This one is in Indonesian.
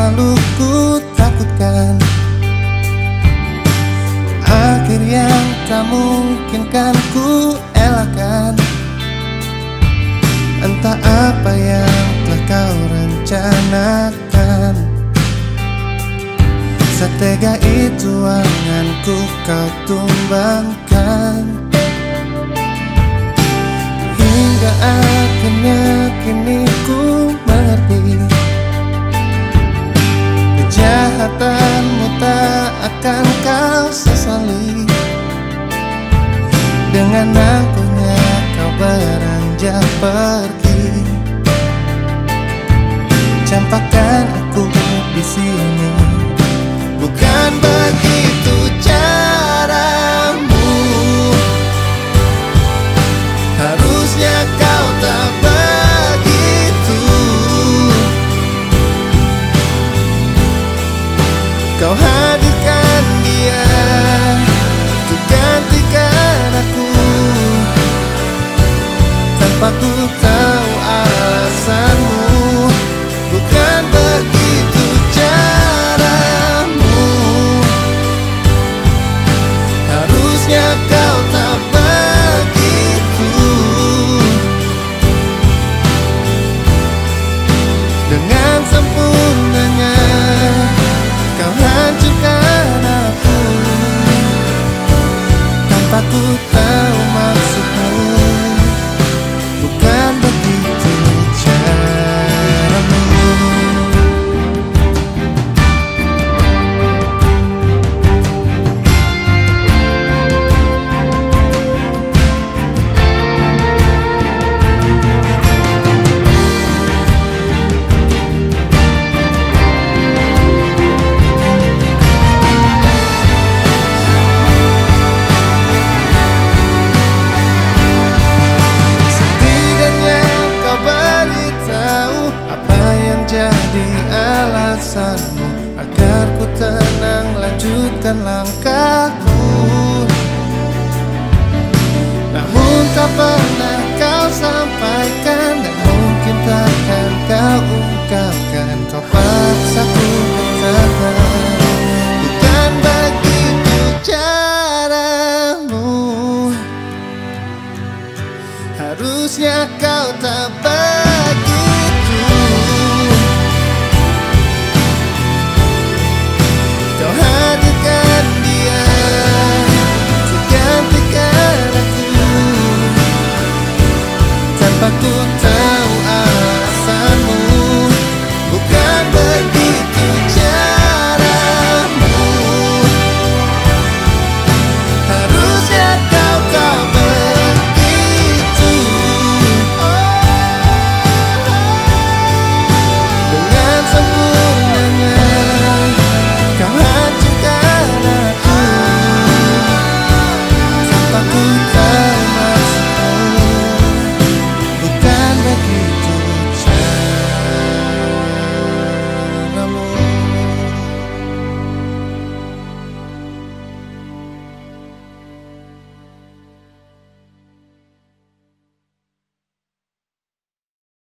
selalu ku takutkan, akhir yang tak mungkin kan ku elakkan. Entah apa yang telah kau rencanakan, setega itu anganku kau tumbangkan. Hingga akhirnya kini ku mengerti, kejahatanmu tak akan kau sesali. Dengan angkuhnya kau beranjak pergi, campakkan aku di sini. Bukan begitu caramu, harusnya kau tak begitu. Kau hadirkan dia untuk gantikan aku, tanpa ku tahu alasanmu. Bukan begitu caramu, harusnya kau tak begitu. Dengan sempurnanya kau hancurkan aku, tanpa ku tahu maksudmu. Bukan begitu caramu. Jadi alasanmu agar ku tenang lanjutkan langkahku, namun tak pernah kau sampaikan dan mungkin takkan kau ungkapkan. Kau paksaku bertahan. Bukan begitu caramu, harusnya kau tak